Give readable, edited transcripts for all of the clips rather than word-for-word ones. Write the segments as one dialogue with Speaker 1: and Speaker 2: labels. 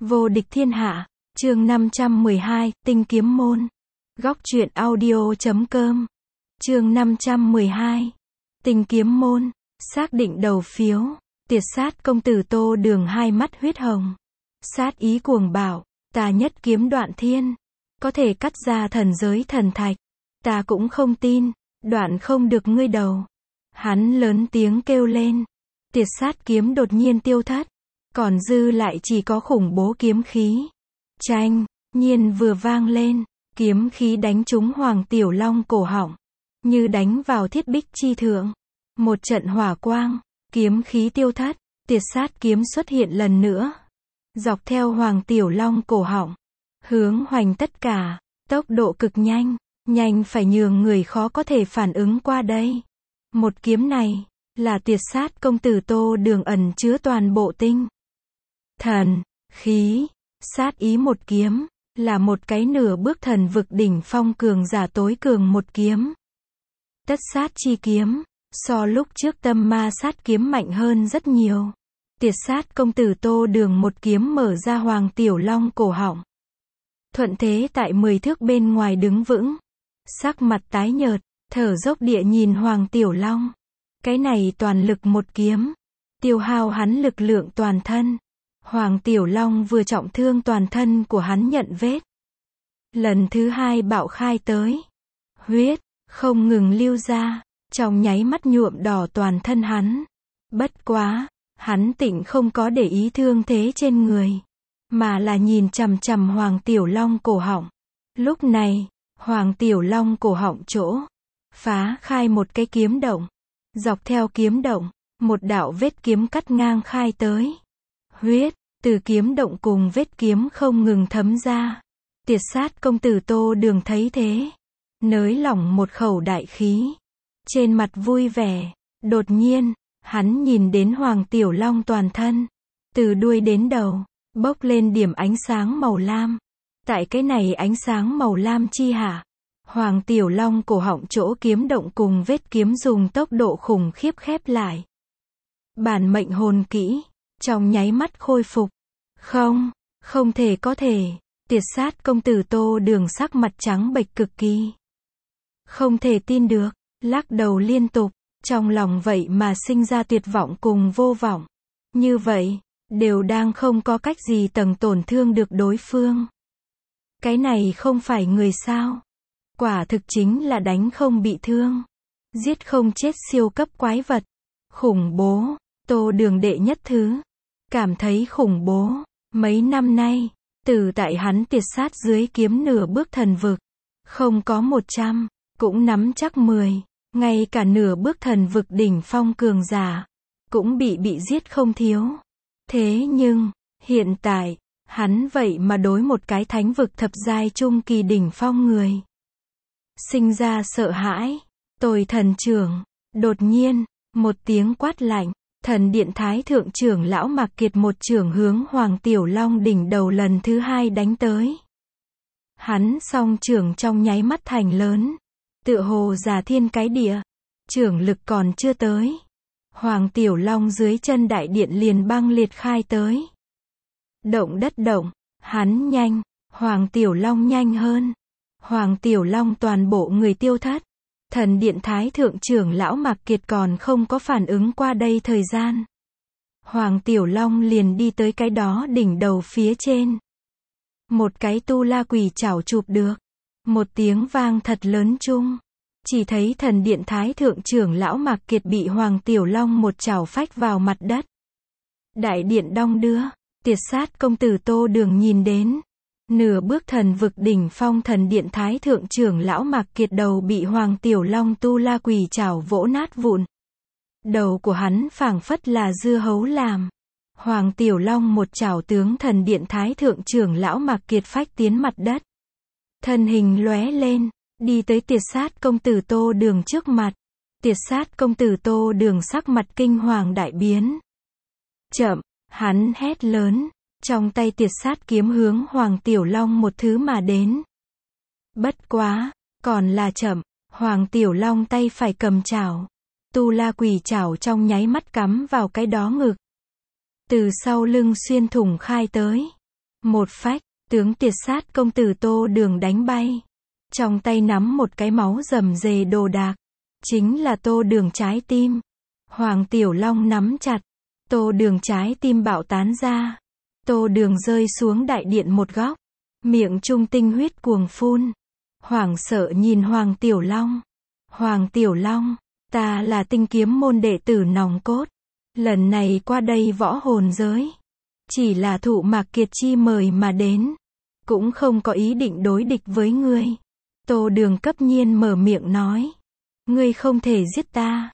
Speaker 1: Vô địch thiên hạ, chương 512, tinh kiếm môn. Góc truyện audio.com. Chương 512. Tinh kiếm môn, xác định đầu phiếu, tiệt sát công tử Tô Đường hai mắt huyết hồng. Sát ý cuồng bạo, ta nhất kiếm đoạn thiên, có thể cắt ra thần giới thần thạch. Ta cũng không tin, đoạn không được ngươi đầu. Hắn lớn tiếng kêu lên. Tiệt sát kiếm đột nhiên tiêu thất, còn dư lại chỉ có khủng bố kiếm khí. Chanh, nhiên vừa vang lên, kiếm khí đánh trúng Hoàng Tiểu Long cổ họng, như đánh vào thiết bích chi thượng. Một trận hỏa quang, kiếm khí tiêu thất, tiệt sát kiếm xuất hiện lần nữa. Dọc theo Hoàng Tiểu Long cổ họng, hướng hoành tất cả, tốc độ cực nhanh, nhanh phải nhường người khó có thể phản ứng qua đây. Một kiếm này, là tiệt sát công tử Tô Đường ẩn chứa toàn bộ tinh thần, khí, sát ý một kiếm, là một cái nửa bước thần vực đỉnh phong cường giả tối cường một kiếm. Tất sát chi kiếm, so lúc trước tâm ma sát kiếm mạnh hơn rất nhiều. Tiệt sát công tử Tô Đường một kiếm mở ra Hoàng Tiểu Long cổ họng. Thuận thế tại 10 thước bên ngoài đứng vững. Sắc mặt tái nhợt, thở dốc địa nhìn Hoàng Tiểu Long. Cái này toàn lực một kiếm, tiêu hao hắn lực lượng toàn thân. Hoàng Tiểu Long vừa trọng thương toàn thân của hắn nhận vết. Lần thứ hai bạo khai tới. Huyết, không ngừng lưu ra, trong nháy mắt nhuộm đỏ toàn thân hắn. Bất quá, hắn tịnh không có để ý thương thế trên người, mà là nhìn chằm chằm Hoàng Tiểu Long cổ họng. Lúc này, Hoàng Tiểu Long cổ họng chỗ, phá khai một cái kiếm động. Dọc theo kiếm động, một đạo vết kiếm cắt ngang khai tới. Huyết, từ kiếm động cùng vết kiếm không ngừng thấm ra. Tiệt sát công tử Tô Đường thấy thế, nới lỏng một khẩu đại khí. Trên mặt vui vẻ, đột nhiên, hắn nhìn đến Hoàng Tiểu Long toàn thân, từ đuôi đến đầu, bốc lên điểm ánh sáng màu lam. Tại cái này ánh sáng màu lam chi hạ, Hoàng Tiểu Long cổ họng chỗ kiếm động cùng vết kiếm dùng tốc độ khủng khiếp khép lại. Bản mệnh hồn kỹ, trong nháy mắt khôi phục. Không thể có thể, tiệt sát công tử Tô Đường sắc mặt trắng bệch cực kỳ. Không thể tin được, lắc đầu liên tục, trong lòng vậy mà sinh ra tuyệt vọng cùng vô vọng. Như vậy, đều đang không có cách gì tầng tổn thương được đối phương. Cái này không phải người sao? Quả thực chính là đánh không bị thương, giết không chết siêu cấp quái vật. Khủng bố, Tô Đường đệ nhất thứ. Cảm thấy khủng bố. Mấy năm nay, từ tại hắn tiệt sát dưới kiếm nửa bước thần vực, không có 100, cũng nắm chắc 10, ngay cả nửa bước thần vực đỉnh phong cường giả, cũng bị giết không thiếu. Thế nhưng, hiện tại, hắn vậy mà đối một cái thánh vực thập giai trung kỳ đỉnh phong người sinh ra sợ hãi. Tồi thần trưởng, đột nhiên, một tiếng quát lạnh, thần điện thái thượng trưởng lão Mạc Kiệt một trưởng hướng Hoàng Tiểu Long đỉnh đầu lần thứ hai đánh tới. Hắn song trưởng trong nháy mắt thành lớn, tựa hồ giả thiên cái địa, trưởng lực còn chưa tới. Hoàng Tiểu Long dưới chân đại điện liền băng liệt khai tới. Động đất động, hắn nhanh, Hoàng Tiểu Long nhanh hơn. Hoàng Tiểu Long toàn bộ người tiêu thất. Thần điện thái thượng trưởng lão Mạc Kiệt còn không có phản ứng qua đây thời gian. Hoàng Tiểu Long liền đi tới cái đó đỉnh đầu phía trên. Một cái tu la quỷ chảo chụp được. Một tiếng vang thật lớn chung. Chỉ thấy thần điện thái thượng trưởng lão Mạc Kiệt bị Hoàng Tiểu Long một chảo phách vào mặt đất. Đại điện đong đưa, tiệt sát công tử Tô Đường nhìn đến. Nửa bước thần vực đỉnh phong thần điện thái thượng trưởng lão Mạc Kiệt đầu bị Hoàng Tiểu Long tu la quỷ chảo vỗ nát vụn. Đầu của hắn phảng phất là dưa hấu làm. Hoàng Tiểu Long một chảo tướng thần điện thái thượng trưởng lão Mạc Kiệt phách tiến mặt đất. Thân hình lóe lên, đi tới tiệt sát công tử Tô Đường trước mặt. Tiệt sát công tử Tô Đường sắc mặt kinh hoàng đại biến. Chậm, hắn hét lớn. Trong tay tiệt sát kiếm hướng Hoàng Tiểu Long một thứ mà đến. Bất quá, còn là chậm, Hoàng Tiểu Long tay phải cầm chảo. Tu la quỷ chảo trong nháy mắt cắm vào cái đó ngực. Từ sau lưng xuyên thủng khai tới. Một phách, tướng Tiệt Sát công tử Tô Đường đánh bay. Trong tay nắm một cái máu rầm rề đồ đạc. Chính là Tô Đường trái tim. Hoàng Tiểu Long nắm chặt. Tô Đường trái tim bạo tán ra. Tô Đường rơi xuống đại điện một góc. Miệng trung tinh huyết cuồng phun. Hoảng sợ nhìn Hoàng Tiểu Long. Hoàng Tiểu Long, ta là Tinh Kiếm môn đệ tử nòng cốt. Lần này qua đây võ hồn giới. Chỉ là Thụ Mạc Kiệt Chi mời mà đến. Cũng không có ý định đối địch với ngươi. Tô Đường cấp nhiên mở miệng nói. Ngươi không thể giết ta.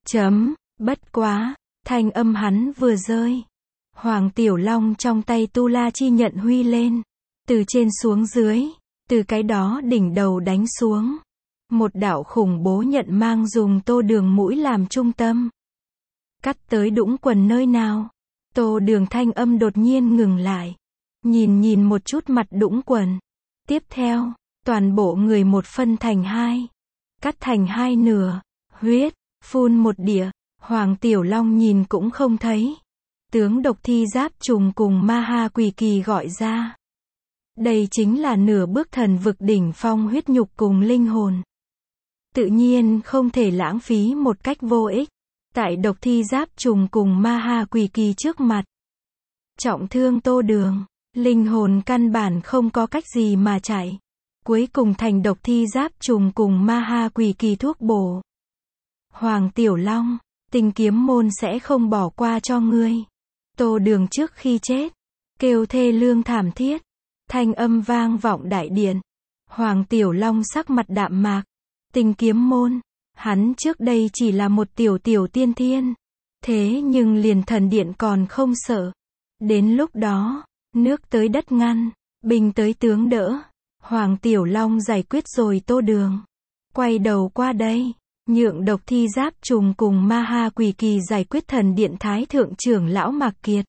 Speaker 1: Bất quá, thanh âm hắn vừa rơi. Hoàng Tiểu Long trong tay Tu La Chi nhận huy lên. Từ trên xuống dưới, từ cái đó đỉnh đầu đánh xuống. Một đạo khủng bố nhận mang dùng Tô Đường mũi làm trung tâm. Cắt tới đũng quần nơi nào. Tô Đường thanh âm đột nhiên ngừng lại. Nhìn một chút mặt đũng quần. Tiếp theo, toàn bộ người một phân thành hai. Cắt thành hai nửa. Huyết, phun một địa. Hoàng Tiểu Long nhìn cũng không thấy. Tướng Độc Thi Giáp Trùng cùng Ma Ha Quỷ Kỳ gọi ra. Đây chính là nửa bước thần vực đỉnh phong huyết nhục cùng linh hồn. Tự nhiên không thể lãng phí một cách vô ích. Tại Độc Thi Giáp Trùng cùng Ma Ha Quỷ Kỳ trước mặt. Trọng thương Tô Đường. Linh hồn căn bản không có cách gì mà chạy. Cuối cùng thành Độc Thi Giáp Trùng cùng Ma Ha Quỷ Kỳ thuốc bổ. Hoàng Tiểu Long, Tinh Kiếm môn sẽ không bỏ qua cho ngươi. Tô Đường trước khi chết, kêu thê lương thảm thiết. Thanh âm vang vọng đại điện. Hoàng Tiểu Long sắc mặt đạm mạc. Tinh Kiếm môn, hắn trước đây chỉ là một tiểu tiên thiên. Thế nhưng liền thần điện còn không sợ. Đến lúc đó, nước tới đất ngăn, binh tới tướng đỡ. Hoàng Tiểu Long giải quyết rồi Tô Đường. Quay đầu qua đây, nhượng Độc Thi Giáp Trùng cùng Ma Ha Quỷ Kỳ giải quyết thần điện thái thượng trưởng lão Mạc Kiệt.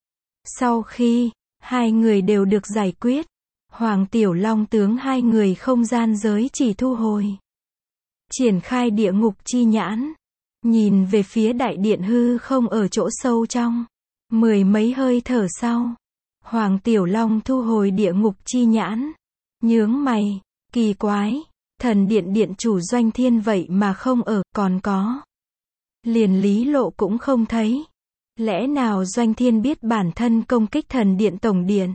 Speaker 1: Sau khi hai người đều được giải quyết, Hoàng Tiểu Long tướng hai người không gian giới chỉ thu hồi. Triển khai địa ngục chi nhãn. Nhìn về phía đại điện hư không ở chỗ sâu trong. Mười mấy hơi thở sau. Hoàng Tiểu Long thu hồi địa ngục chi nhãn. Nhướng mày. Kỳ quái. Thần điện điện chủ Doanh Thiên vậy mà không ở, còn có. Liền Lý Lộ cũng không thấy. Lẽ nào Doanh Thiên biết bản thân công kích thần điện tổng điện?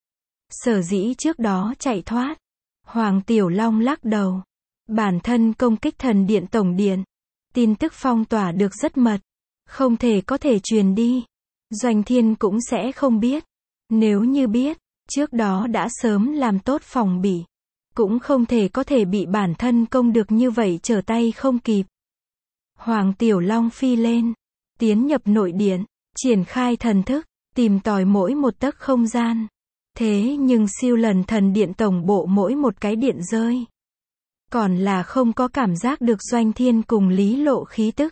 Speaker 1: Sở dĩ trước đó chạy thoát. Hoàng Tiểu Long lắc đầu. Bản thân công kích thần điện tổng điện. Tin tức phong tỏa được rất mật. Không thể có thể truyền đi. Doanh Thiên cũng sẽ không biết. Nếu như biết, trước đó đã sớm làm tốt phòng bị. Cũng không thể có thể bị bản thân công được như vậy trở tay không kịp. Hoàng Tiểu Long phi lên. Tiến nhập nội điện. Triển khai thần thức. Tìm tòi mỗi một tấc không gian. Thế nhưng siêu lần thần điện tổng bộ mỗi một cái điện rơi. Còn là không có cảm giác được Doanh Thiên cùng Lý Lộ khí tức.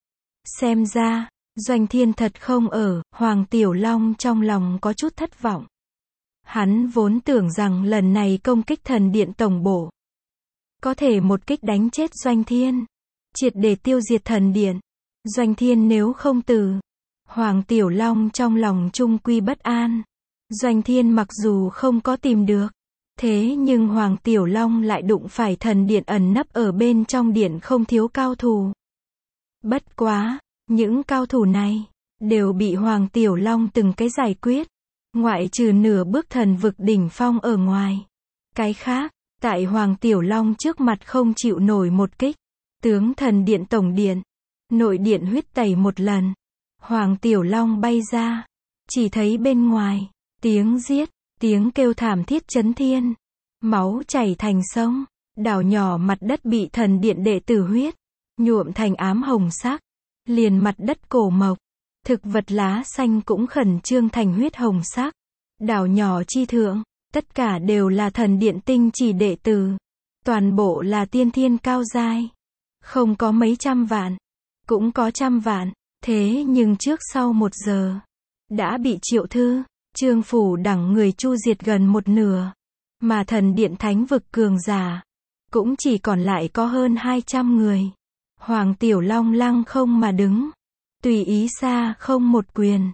Speaker 1: Xem ra, Doanh Thiên thật không ở. Hoàng Tiểu Long trong lòng có chút thất vọng. Hắn vốn tưởng rằng lần này công kích thần điện tổng bộ. Có thể một kích đánh chết Doanh Thiên. Triệt để tiêu diệt thần điện. Doanh Thiên nếu không từ. Hoàng Tiểu Long trong lòng trung quy bất an. Doanh Thiên mặc dù không có tìm được. Thế nhưng Hoàng Tiểu Long lại đụng phải thần điện ẩn nấp ở bên trong điện không thiếu cao thủ. Bất quá, những cao thủ này, đều bị Hoàng Tiểu Long từng cái giải quyết. Ngoại trừ nửa bước thần vực đỉnh phong ở ngoài. Cái khác, tại Hoàng Tiểu Long trước mặt không chịu nổi một kích. Tướng thần điện tổng điện. Nội điện huyết tẩy một lần. Hoàng Tiểu Long bay ra. Chỉ thấy bên ngoài, tiếng giết, tiếng kêu thảm thiết chấn thiên. Máu chảy thành sông. Đảo nhỏ mặt đất bị thần điện đệ tử huyết nhuộm thành ám hồng sắc. Liền mặt đất cổ mộc. Thực vật lá xanh cũng khẩn trương thành huyết hồng sắc. Đảo nhỏ chi thượng, tất cả đều là thần điện tinh chỉ đệ tử. Toàn bộ là tiên thiên cao giai. Không có mấy trăm vạn, cũng có trăm vạn. Thế nhưng trước sau 1 giờ, đã bị Triệu Thư, Trương Phủ đẳng người chu diệt gần một nửa. Mà thần điện thánh vực cường giả, cũng chỉ còn lại có hơn 200 người. Hoàng Tiểu Long lăng không mà đứng. Tùy ý xa không một quyền.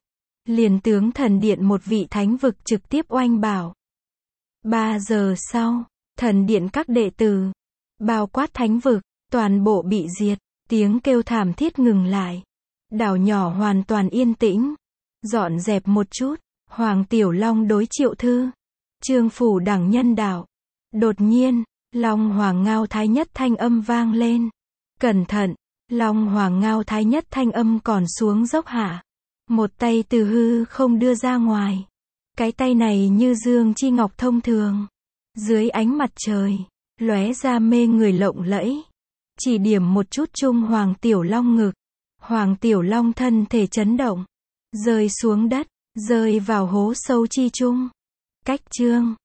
Speaker 1: liền tướng thần điện một vị thánh vực trực tiếp oanh bảo. 3 giờ sau, thần điện các đệ tử, bao quát thánh vực, toàn bộ bị diệt, tiếng kêu thảm thiết ngừng lại. Đảo nhỏ hoàn toàn yên tĩnh. Dọn dẹp một chút, Hoàng Tiểu Long đối Triệu Thư, Trương Phủ đẳng nhân đạo. Đột nhiên, Long Hoàng Ngao Thái Nhất thanh âm vang lên. Cẩn thận, Long Hoàng Ngao Thái Nhất thanh âm còn xuống dốc hạ. Một tay từ hư không đưa ra ngoài. Cái tay này như dương chi ngọc thông thường. Dưới ánh mặt trời, lóe ra mê người lộng lẫy. Chỉ điểm một chút chung Hoàng Tiểu Long ngực. Hoàng Tiểu Long thân thể chấn động. Rơi xuống đất, rơi vào hố sâu chi chung. Cách chương